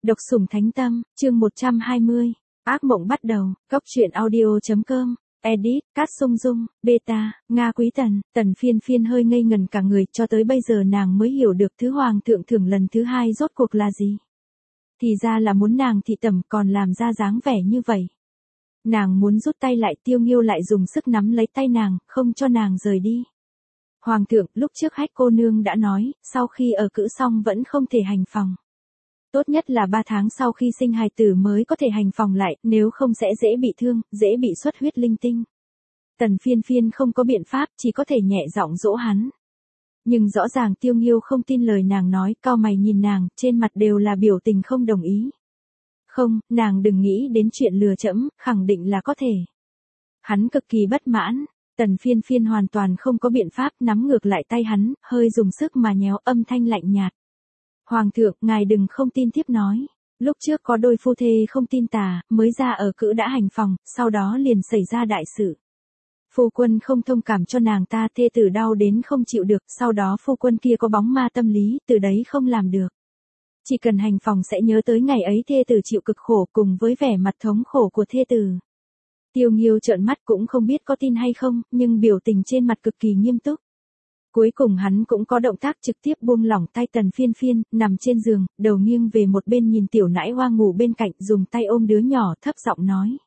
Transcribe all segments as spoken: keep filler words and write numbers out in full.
Độc sủng thánh tâm, chương một trăm hai mươi. Ác mộng bắt đầu, góc truyện audio.com, edit, Cát Sung Dung, beta, Nga Quý Tần, Tần Phiên Phiên hơi ngây ngần cả người, cho tới bây giờ nàng mới hiểu được thứ hoàng thượng thưởng lần thứ hai rốt cuộc là gì. Thì ra là muốn nàng thị tẩm còn làm ra dáng vẻ như vậy. Nàng muốn rút tay lại, Tiêu Nghiêu lại dùng sức nắm lấy tay nàng, không cho nàng rời đi. Hoàng thượng, lúc trước Hách cô nương đã nói, sau khi ở cữ xong vẫn không thể hành phòng. Tốt nhất là ba tháng sau khi sinh hài tử mới có thể hành phòng lại, nếu không sẽ dễ bị thương, dễ bị xuất huyết linh tinh. Tần Phiên Phiên không có biện pháp, chỉ có thể nhẹ giọng dỗ hắn. Nhưng rõ ràng Tiêu Nghiêu không tin lời nàng nói, cau mày nhìn nàng, trên mặt đều là biểu tình không đồng ý. Không, nàng đừng nghĩ đến chuyện lừa trẫm, khẳng định là có thể. Hắn cực kỳ bất mãn, Tần Phiên Phiên hoàn toàn không có biện pháp, nắm ngược lại tay hắn, hơi dùng sức mà nhéo, âm thanh lạnh nhạt. Hoàng thượng, ngài đừng không tin tiếp nói. Lúc trước có đôi phu thê không tin tà, mới ra ở cữ đã hành phòng, sau đó liền xảy ra đại sự. Phu quân không thông cảm cho nàng ta, thê tử đau đến không chịu được, sau đó phu quân kia có bóng ma tâm lý, từ đấy không làm được. Chỉ cần hành phòng sẽ nhớ tới ngày ấy thê tử chịu cực khổ cùng với vẻ mặt thống khổ của thê tử. Tiêu Nghiêu trợn mắt cũng không biết có tin hay không, nhưng biểu tình trên mặt cực kỳ nghiêm túc. Cuối cùng hắn cũng có động tác trực tiếp buông lỏng tay Tần Phiên Phiên, nằm trên giường, đầu nghiêng về một bên nhìn tiểu nãi hoa ngủ bên cạnh, dùng tay ôm đứa nhỏ thấp giọng nói.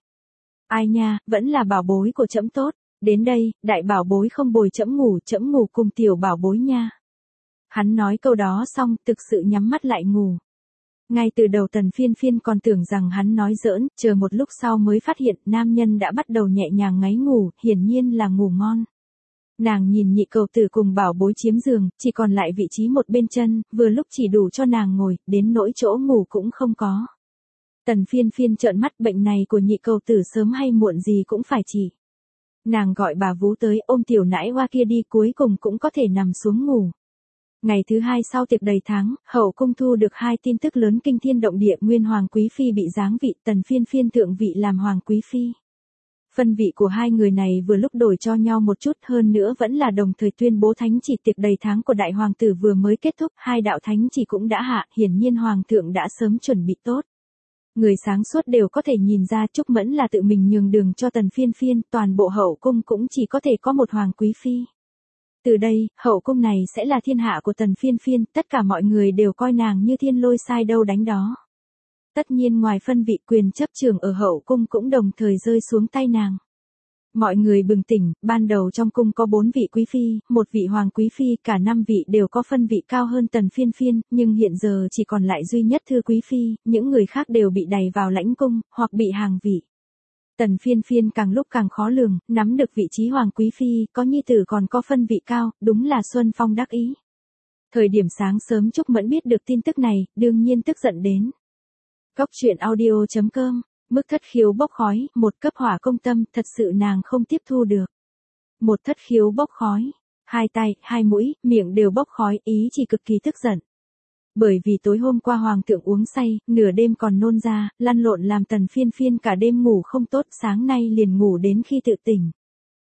Ai nha, vẫn là bảo bối của trẫm tốt, đến đây, đại bảo bối không bồi trẫm ngủ, trẫm ngủ cùng tiểu bảo bối nha. Hắn nói câu đó xong, thực sự nhắm mắt lại ngủ. Ngay từ đầu Tần Phiên Phiên còn tưởng rằng hắn nói giỡn, chờ một lúc sau mới phát hiện nam nhân đã bắt đầu nhẹ nhàng ngáy ngủ, hiển nhiên là ngủ ngon. Nàng nhìn nhị cầu tử cùng bảo bối chiếm giường, chỉ còn lại vị trí một bên chân, vừa lúc chỉ đủ cho nàng ngồi, đến nỗi chỗ ngủ cũng không có. Tần Phiên Phiên trợn mắt, bệnh này của nhị cầu tử sớm hay muộn gì cũng phải trị. Nàng gọi bà vú tới, ôm tiểu nãi hoa kia đi, cuối cùng cũng có thể nằm xuống ngủ. Ngày thứ hai sau tiệc đầy tháng, hậu cung thu được hai tin tức lớn kinh thiên động địa, nguyên hoàng quý phi bị giáng vị, Tần Phiên Phiên thượng vị làm hoàng quý phi. Phân vị của hai người này vừa lúc đổi cho nhau một chút, hơn nữa vẫn là đồng thời tuyên bố thánh chỉ. Tiệc đầy tháng của đại hoàng tử vừa mới kết thúc, hai đạo thánh chỉ cũng đã hạ, hiển nhiên hoàng thượng đã sớm chuẩn bị tốt. Người sáng suốt đều có thể nhìn ra Trúc Mẫn là tự mình nhường đường cho Tần Phiên Phiên, toàn bộ hậu cung cũng chỉ có thể có một hoàng quý phi. Từ đây, hậu cung này sẽ là thiên hạ của Tần Phiên Phiên, tất cả mọi người đều coi nàng như thiên lôi sai đâu đánh đó. Tất nhiên ngoài phân vị, quyền chấp trưởng ở hậu cung cũng đồng thời rơi xuống tay nàng. Mọi người bừng tỉnh, ban đầu trong cung có bốn vị quý phi, một vị hoàng quý phi, cả năm vị đều có phân vị cao hơn Tần Phiên Phiên, nhưng hiện giờ chỉ còn lại duy nhất thư quý phi, những người khác đều bị đày vào lãnh cung, hoặc bị hàng vị. Tần Phiên Phiên càng lúc càng khó lường, nắm được vị trí hoàng quý phi, có nhi tử còn có phân vị cao, đúng là Xuân Phong đắc ý. Thời điểm sáng sớm Trúc Mẫn biết được tin tức này, đương nhiên tức giận đến. Góc truyện audio.com, mức thất khiếu bốc khói, một cấp hỏa công tâm, thật sự nàng không tiếp thu được. Một thất khiếu bốc khói, hai tay, hai mũi, miệng đều bốc khói, ý chỉ cực kỳ tức giận. Bởi vì tối hôm qua hoàng thượng uống say, nửa đêm còn nôn ra, lăn lộn làm Tần Phiên Phiên cả đêm ngủ không tốt, sáng nay liền ngủ đến khi tự tỉnh.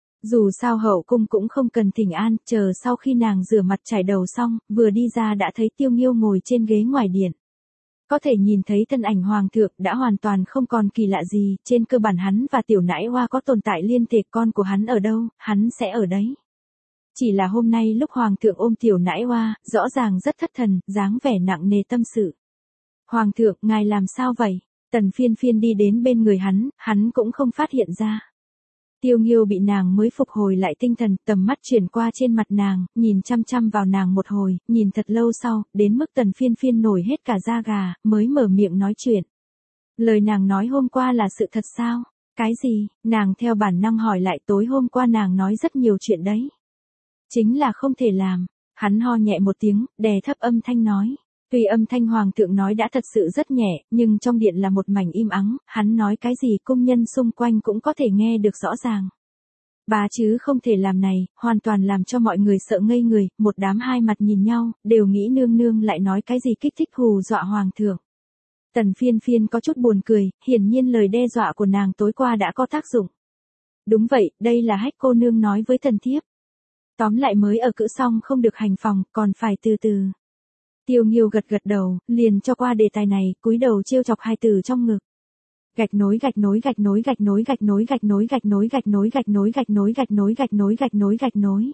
Dù sao hậu cung cũng không cần thỉnh an, chờ sau khi nàng rửa mặt chải đầu xong, vừa đi ra đã thấy Tiêu Nghiêu ngồi trên ghế ngoài điện. Có thể nhìn thấy thân ảnh hoàng thượng đã hoàn toàn không còn kỳ lạ gì, trên cơ bản hắn và tiểu nãi hoa có tồn tại liên thể, con của hắn ở đâu, hắn sẽ ở đấy. Chỉ là hôm nay lúc hoàng thượng ôm tiểu nãi hoa, rõ ràng rất thất thần, dáng vẻ nặng nề tâm sự. Hoàng thượng, ngài làm sao vậy? Tần Phiên Phiên đi đến bên người hắn, hắn cũng không phát hiện ra. Tiêu Nghiêu bị nàng mới phục hồi lại tinh thần, tầm mắt chuyển qua trên mặt nàng, nhìn chăm chăm vào nàng một hồi, nhìn thật lâu sau, đến mức Tần Phiên Phiên nổi hết cả da gà, mới mở miệng nói chuyện. Lời nàng nói hôm qua là sự thật sao? Cái gì? Nàng theo bản năng hỏi lại, tối hôm qua nàng nói rất nhiều chuyện đấy. Chính là không thể làm. Hắn ho nhẹ một tiếng, đè thấp âm thanh nói. Tuy âm thanh hoàng thượng nói đã thật sự rất nhẹ, nhưng trong điện là một mảnh im ắng, hắn nói cái gì cung nhân xung quanh cũng có thể nghe được rõ ràng. Bà chứ không thể làm này, hoàn toàn làm cho mọi người sợ ngây người, một đám hai mặt nhìn nhau, đều nghĩ nương nương lại nói cái gì kích thích hù dọa hoàng thượng. Tần Phiên Phiên có chút buồn cười, hiển nhiên lời đe dọa của nàng tối qua đã có tác dụng. Đúng vậy, đây là Hách cô nương nói với Tần thiếp. Tóm lại mới ở cữ xong không được hành phòng, còn phải từ từ. Tiêu Nghiêu gật gật đầu, liền cho qua đề tài này, cúi đầu trêu chọc hai từ trong ngực. Gạch nối gạch nối gạch nối gạch nối gạch nối gạch nối gạch nối gạch nối gạch nối gạch nối gạch nối gạch nối gạch nối gạch nối.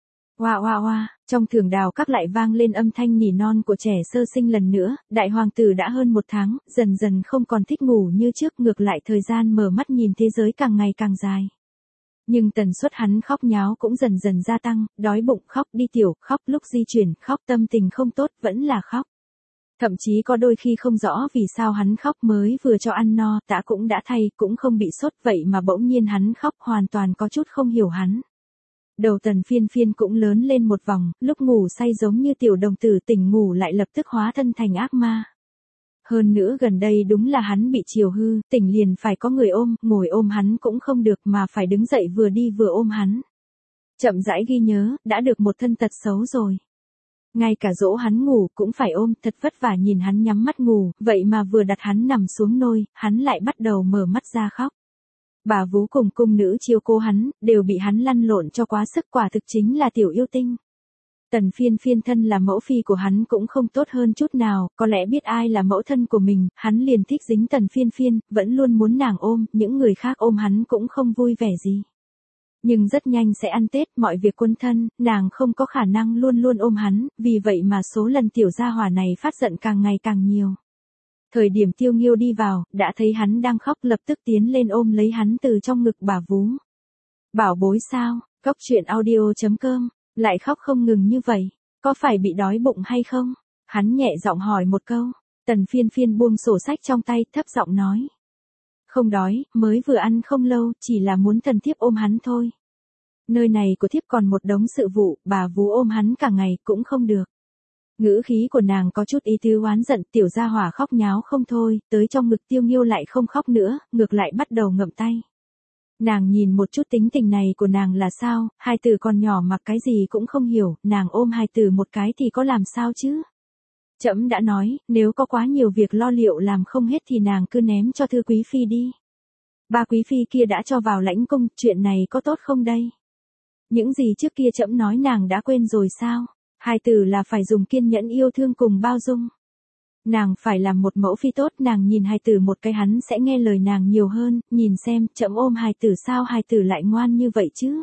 Oa oa oa, trong thưởng đào các lại vang lên âm thanh nỉ non của trẻ sơ sinh lần nữa, đại hoàng tử đã hơn một tháng, dần dần không còn thích ngủ như trước, ngược lại thời gian mở mắt nhìn thế giới càng ngày càng dài. Nhưng tần suất hắn khóc nháo cũng dần dần gia tăng, đói bụng khóc, đi tiểu khóc, lúc di chuyển khóc, tâm tình không tốt vẫn là khóc. Thậm chí có đôi khi không rõ vì sao hắn khóc, mới vừa cho ăn no, tã cũng đã thay, cũng không bị sốt, vậy mà bỗng nhiên hắn khóc, hoàn toàn có chút không hiểu hắn. Đầu Tần Phiên Phiên cũng lớn lên một vòng, lúc ngủ say giống như tiểu đồng tử, tỉnh ngủ lại lập tức hóa thân thành ác ma. Hơn nữa gần đây đúng là hắn bị chiều hư, tỉnh liền phải có người ôm, ngồi ôm hắn cũng không được mà phải đứng dậy vừa đi vừa ôm hắn. Chậm rãi ghi nhớ, đã được một thân tật xấu rồi. Ngay cả dỗ hắn ngủ cũng phải ôm, thật vất vả nhìn hắn nhắm mắt ngủ, vậy mà vừa đặt hắn nằm xuống nôi, hắn lại bắt đầu mở mắt ra khóc. Bà vú cùng cung nữ chiêu cô hắn, đều bị hắn lăn lộn cho quá sức, quả thực chính là tiểu yêu tinh. Tần Phiên Phiên thân là mẫu phi của hắn cũng không tốt hơn chút nào, có lẽ biết ai là mẫu thân của mình, hắn liền thích dính Tần Phiên Phiên, vẫn luôn muốn nàng ôm, những người khác ôm hắn cũng không vui vẻ gì. Nhưng rất nhanh sẽ ăn Tết, mọi việc quân thân, nàng không có khả năng luôn luôn ôm hắn, vì vậy mà số lần tiểu gia hỏa này phát giận càng ngày càng nhiều. Thời điểm Tiêu Nghiêu đi vào, đã thấy hắn đang khóc, lập tức tiến lên ôm lấy hắn từ trong ngực bà vú. Bảo bối sao, Cốc Truyện Audio chấm com, lại khóc không ngừng như vậy, có phải bị đói bụng hay không? Hắn nhẹ giọng hỏi một câu, Tần Phiên Phiên buông sổ sách trong tay, thấp giọng nói. Không đói, mới vừa ăn không lâu, chỉ là muốn thần thiếp ôm hắn thôi. Nơi này của thiếp còn một đống sự vụ, bà vú ôm hắn cả ngày cũng không được. Ngữ khí của nàng có chút ý tứ oán giận, tiểu gia hỏa khóc nháo không thôi, tới trong ngực Tiêu Nghiêu lại không khóc nữa, ngược lại bắt đầu ngậm tay. Nàng nhìn một chút tính tình này của nàng là sao, hai từ con nhỏ mà cái gì cũng không hiểu, nàng ôm hai từ một cái thì có làm sao chứ? Trẫm đã nói, nếu có quá nhiều việc lo liệu làm không hết thì nàng cứ ném cho thư quý phi đi. Ba quý phi kia đã cho vào lãnh cung, chuyện này có tốt không đây? Những gì trước kia trẫm nói nàng đã quên rồi sao? Hai từ là phải dùng kiên nhẫn, yêu thương cùng bao dung. Nàng phải làm một mẫu phi tốt, nàng nhìn hai từ một cái hắn sẽ nghe lời nàng nhiều hơn, nhìn xem, trẫm ôm hai từ sao hai từ lại ngoan như vậy chứ?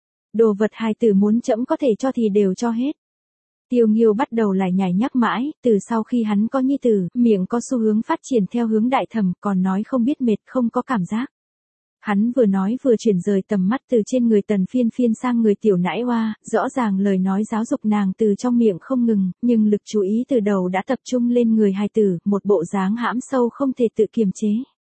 Đồ vật hai từ muốn trẫm có thể cho thì đều cho hết. Tiêu Nghiêu bắt đầu lại nhảy nhắc mãi, từ sau khi hắn có nhi tử, miệng có xu hướng phát triển theo hướng đại thẩm, còn nói không biết mệt, không có cảm giác. Hắn vừa nói vừa chuyển rời tầm mắt từ trên người Tần Phiên Phiên sang người tiểu nãi oa, rõ ràng lời nói giáo dục nàng từ trong miệng không ngừng, nhưng lực chú ý từ đầu đã tập trung lên người hài tử, một bộ dáng hãm sâu không thể tự kiềm chế.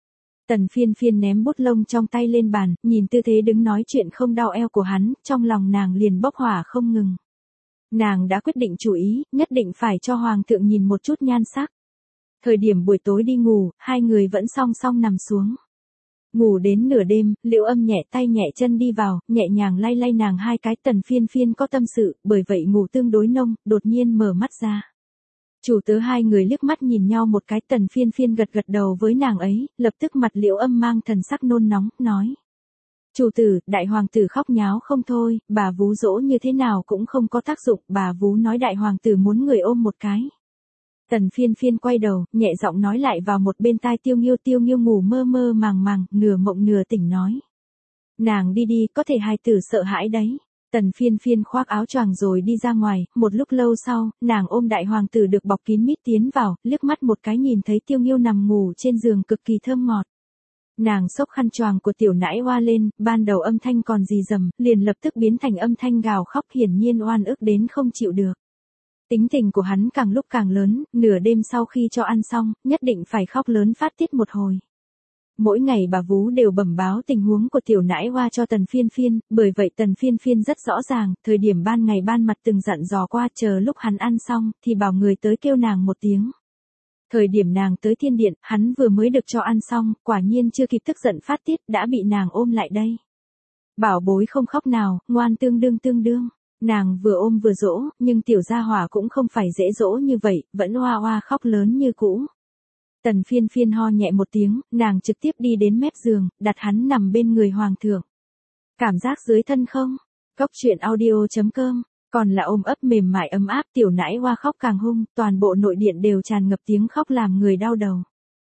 Tần Phiên Phiên ném bút lông trong tay lên bàn, nhìn tư thế đứng nói chuyện không đau eo của hắn, trong lòng nàng liền bốc hỏa không ngừng. Nàng đã quyết định chủ ý, nhất định phải cho hoàng thượng nhìn một chút nhan sắc. Thời điểm buổi tối đi ngủ, hai người vẫn song song nằm xuống. Ngủ đến nửa đêm, Liễu Âm nhẹ tay nhẹ chân đi vào, nhẹ nhàng lay lay nàng hai cái. Tần Phiên Phiên có tâm sự, bởi vậy ngủ tương đối nông, đột nhiên mở mắt ra. Chủ tớ hai người liếc mắt nhìn nhau một cái, Tần Phiên Phiên gật gật đầu với nàng ấy, lập tức mặt Liễu Âm mang thần sắc nôn nóng, nói. Chủ tử, đại hoàng tử khóc nháo không thôi, bà vú dỗ như thế nào cũng không có tác dụng, bà vú nói đại hoàng tử muốn người ôm một cái. Tần Phiên Phiên quay đầu, nhẹ giọng nói lại vào một bên tai Tiêu Nghiêu. Tiêu Nghiêu ngủ mơ mơ màng màng, nửa mộng nửa tỉnh nói. Nàng đi đi, có thể hài tử sợ hãi đấy. Tần Phiên Phiên khoác áo choàng rồi đi ra ngoài, một lúc lâu sau, nàng ôm đại hoàng tử được bọc kín mít tiến vào, liếc mắt một cái nhìn thấy Tiêu Nghiêu nằm ngủ trên giường cực kỳ thơm ngọt. Nàng xốc khăn choàng của tiểu nãi oa lên, ban đầu âm thanh còn rì rầm, liền lập tức biến thành âm thanh gào khóc, hiển nhiên oan ức đến không chịu được. Tính tình của hắn càng lúc càng lớn, nửa đêm sau khi cho ăn xong, nhất định phải khóc lớn phát tiết một hồi. Mỗi ngày bà vú đều bẩm báo tình huống của tiểu nãi oa cho Tần Phiên Phiên, bởi vậy Tần Phiên Phiên rất rõ ràng, thời điểm ban ngày ban mặt từng dặn dò qua, chờ lúc hắn ăn xong, thì bảo người tới kêu nàng một tiếng. Thời điểm nàng tới thiên điện, hắn vừa mới được cho ăn xong, quả nhiên chưa kịp tức giận phát tiết, đã bị nàng ôm lại đây. Bảo bối không khóc nào, ngoan tương đương tương đương. Nàng vừa ôm vừa dỗ, nhưng tiểu gia hỏa cũng không phải dễ dỗ như vậy, vẫn oa oa khóc lớn như cũ. Tần Phiên Phiên ho nhẹ một tiếng, nàng trực tiếp đi đến mép giường, đặt hắn nằm bên người hoàng thượng. Cảm giác dưới thân không? Cốc Truyện Audio chấm com Còn là ôm ấp mềm mại ấm áp, tiểu nãi hoa khóc càng hung, toàn bộ nội điện đều tràn ngập tiếng khóc làm người đau đầu.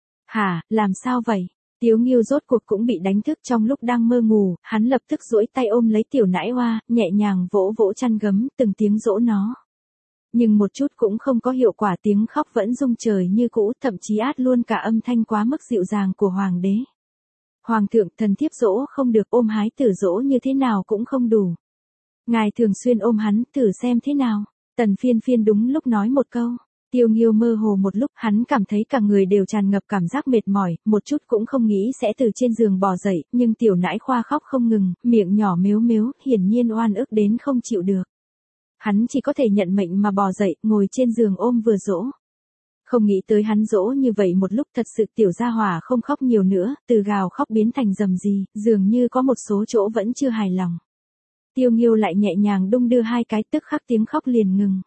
Hả, làm sao vậy? Tiếu Nghiêu rốt cuộc cũng bị đánh thức trong lúc đang mơ ngủ, hắn lập tức duỗi tay ôm lấy tiểu nãi hoa, nhẹ nhàng vỗ vỗ chăn gấm, từng tiếng dỗ nó. Nhưng một chút cũng không có hiệu quả, tiếng khóc vẫn rung trời như cũ, thậm chí át luôn cả âm thanh quá mức dịu dàng của hoàng đế. Hoàng thượng, thần thiếp dỗ không được, ôm hái tử dỗ như thế nào cũng không đủ. Ngài thường xuyên ôm hắn, thử xem thế nào. Tần Phiên Phiên đúng lúc nói một câu. Tiêu Nghiêu mơ hồ một lúc, hắn cảm thấy cả người đều tràn ngập cảm giác mệt mỏi, một chút cũng không nghĩ sẽ từ trên giường bò dậy, nhưng tiểu nãi khoa khóc không ngừng, miệng nhỏ mếu mếu, hiển nhiên oan ức đến không chịu được. Hắn chỉ có thể nhận mệnh mà bò dậy, ngồi trên giường ôm vừa dỗ. Không nghĩ tới hắn dỗ như vậy một lúc, thật sự tiểu gia hỏa không khóc nhiều nữa, từ gào khóc biến thành rầm rì, dường như có một số chỗ vẫn chưa hài lòng. Tiêu Nghiêu lại nhẹ nhàng đung đưa hai cái, tức khắc tiếng khóc liền ngừng.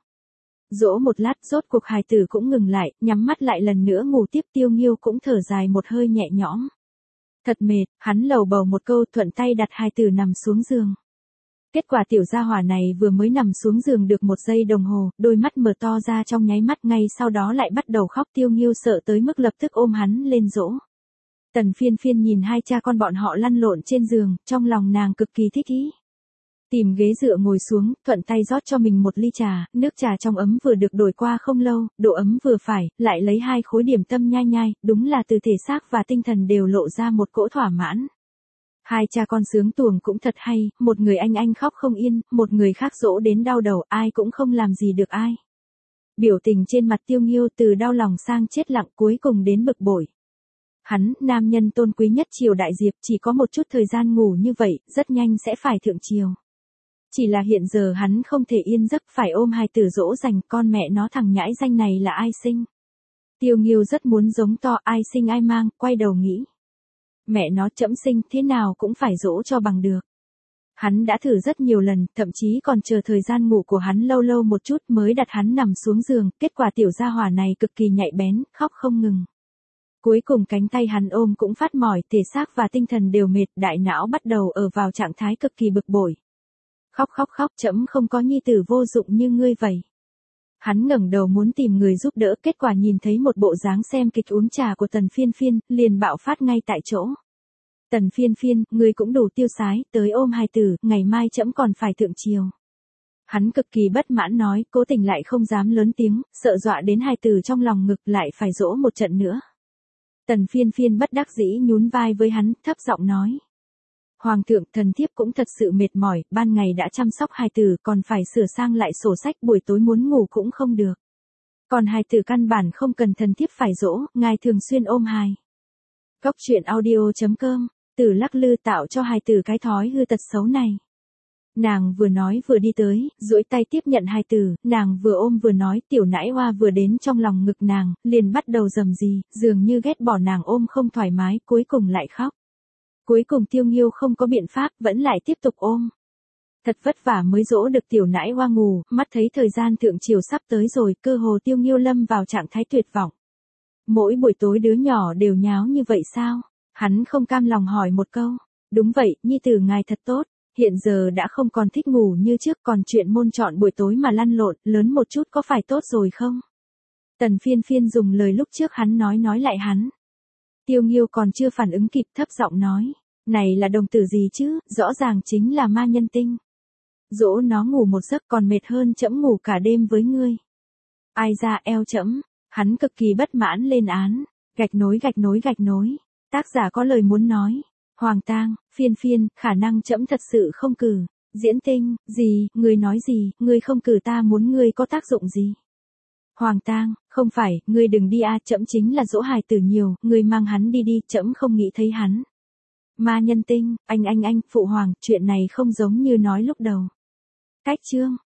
Dỗ một lát, rốt cuộc hài tử cũng ngừng lại, nhắm mắt lại lần nữa ngủ tiếp. Tiêu Nghiêu cũng thở dài một hơi nhẹ nhõm. Thật mệt, hắn lầu bầu một câu, thuận tay đặt hài tử nằm xuống giường. Kết quả tiểu gia hỏa này vừa mới nằm xuống giường được một giây đồng hồ, đôi mắt mở to ra trong nháy mắt, ngay sau đó lại bắt đầu khóc. Tiêu Nghiêu sợ tới mức lập tức ôm hắn lên dỗ. Tần Phiên Phiên nhìn hai cha con bọn họ lăn lộn trên giường, trong lòng nàng cực kỳ thích ý. Tìm ghế dựa ngồi xuống, thuận tay rót cho mình một ly trà, nước trà trong ấm vừa được đổi qua không lâu, độ ấm vừa phải, lại lấy hai khối điểm tâm nhai nhai, đúng là từ thể xác và tinh thần đều lộ ra một cỗ thỏa mãn. Hai cha con sướng tuồng cũng thật hay, một người anh anh khóc không yên, một người khác dỗ đến đau đầu, ai cũng không làm gì được ai. Biểu tình trên mặt Tiêu Nghiêu từ đau lòng sang chết lặng, cuối cùng đến bực bội. Hắn, nam nhân tôn quý nhất triều đại Diệp, chỉ có một chút thời gian ngủ như vậy, rất nhanh sẽ phải thượng triều. Chỉ là hiện giờ hắn không thể yên giấc, phải ôm hài tử dỗ dành, con mẹ nó thằng nhãi danh này là ai sinh. Tiêu Nghiêu rất muốn giống to, ai sinh ai mang, quay đầu nghĩ. Mẹ nó trẫm sinh, thế nào cũng phải dỗ cho bằng được. Hắn đã thử rất nhiều lần, thậm chí còn chờ thời gian ngủ của hắn lâu lâu một chút mới đặt hắn nằm xuống giường, kết quả tiểu gia hỏa này cực kỳ nhạy bén, khóc không ngừng. Cuối cùng cánh tay hắn ôm cũng phát mỏi, thể xác và tinh thần đều mệt, đại não bắt đầu ở vào trạng thái cực kỳ bực bội. Khóc khóc khóc, trẫm không có nhi tử vô dụng như ngươi vậy. Hắn ngẩng đầu muốn tìm người giúp đỡ, kết quả nhìn thấy một bộ dáng xem kịch uống trà của Tần Phiên Phiên, liền bạo phát ngay tại chỗ. Tần Phiên Phiên, ngươi cũng đủ tiêu sái, tới ôm hài tử, ngày mai trẫm còn phải thượng triều. Hắn cực kỳ bất mãn nói, cố tình lại không dám lớn tiếng, sợ dọa đến hài tử trong lòng ngực, lại phải dỗ một trận nữa. Tần Phiên Phiên bất đắc dĩ nhún vai với hắn, thấp giọng nói. Hoàng thượng, thần thiếp cũng thật sự mệt mỏi, ban ngày đã chăm sóc hài tử, còn phải sửa sang lại sổ sách, buổi tối muốn ngủ cũng không được. Còn hài tử căn bản không cần thần thiếp phải dỗ, ngài thường xuyên ôm hài. Góc truyện audio chấm com, Tử lắc lư tạo cho hài tử cái thói hư tật xấu này. Nàng vừa nói vừa đi tới, duỗi tay tiếp nhận hài tử, nàng vừa ôm vừa nói, tiểu nãi hoa vừa đến trong lòng ngực nàng, liền bắt đầu rầm rì, dường như ghét bỏ nàng ôm không thoải mái, cuối cùng lại khóc. Cuối cùng Tiêu Nghiêu không có biện pháp, vẫn lại tiếp tục ôm. Thật vất vả mới dỗ được tiểu nãi hoa ngủ, mắt thấy thời gian thượng triều sắp tới rồi, cơ hồ Tiêu Nghiêu lâm vào trạng thái tuyệt vọng. Mỗi buổi tối đứa nhỏ đều nháo như vậy sao? Hắn không cam lòng hỏi một câu. Đúng vậy, nhi tử ngài thật tốt, hiện giờ đã không còn thích ngủ như trước, còn chuyện môn chọn buổi tối mà lăn lộn, lớn một chút có phải tốt rồi không? Tần Phiên Phiên dùng lời lúc trước hắn nói nói lại hắn. Tiêu Nghiêu còn chưa phản ứng kịp, thấp giọng nói, này là đồng tử gì chứ, rõ ràng chính là ma nhân tinh. Dỗ nó ngủ một giấc còn mệt hơn trẫm ngủ cả đêm với ngươi. Ai ra eo trẫm, hắn cực kỳ bất mãn lên án, gạch nối gạch nối gạch nối, tác giả có lời muốn nói, Hoàng tang, Phiên Phiên, khả năng trẫm thật sự không cử, Diễn Tinh, gì, ngươi nói gì, ngươi không cử ta muốn ngươi có tác dụng gì. Hoàng tang, không phải, ngươi đừng đi a, trẫm chính là dỗ hài tử nhiều, ngươi mang hắn đi đi, trẫm không nghĩ thấy hắn. Ma nhân tinh, anh anh anh, phụ hoàng, chuyện này không giống như nói lúc đầu. Cách chương.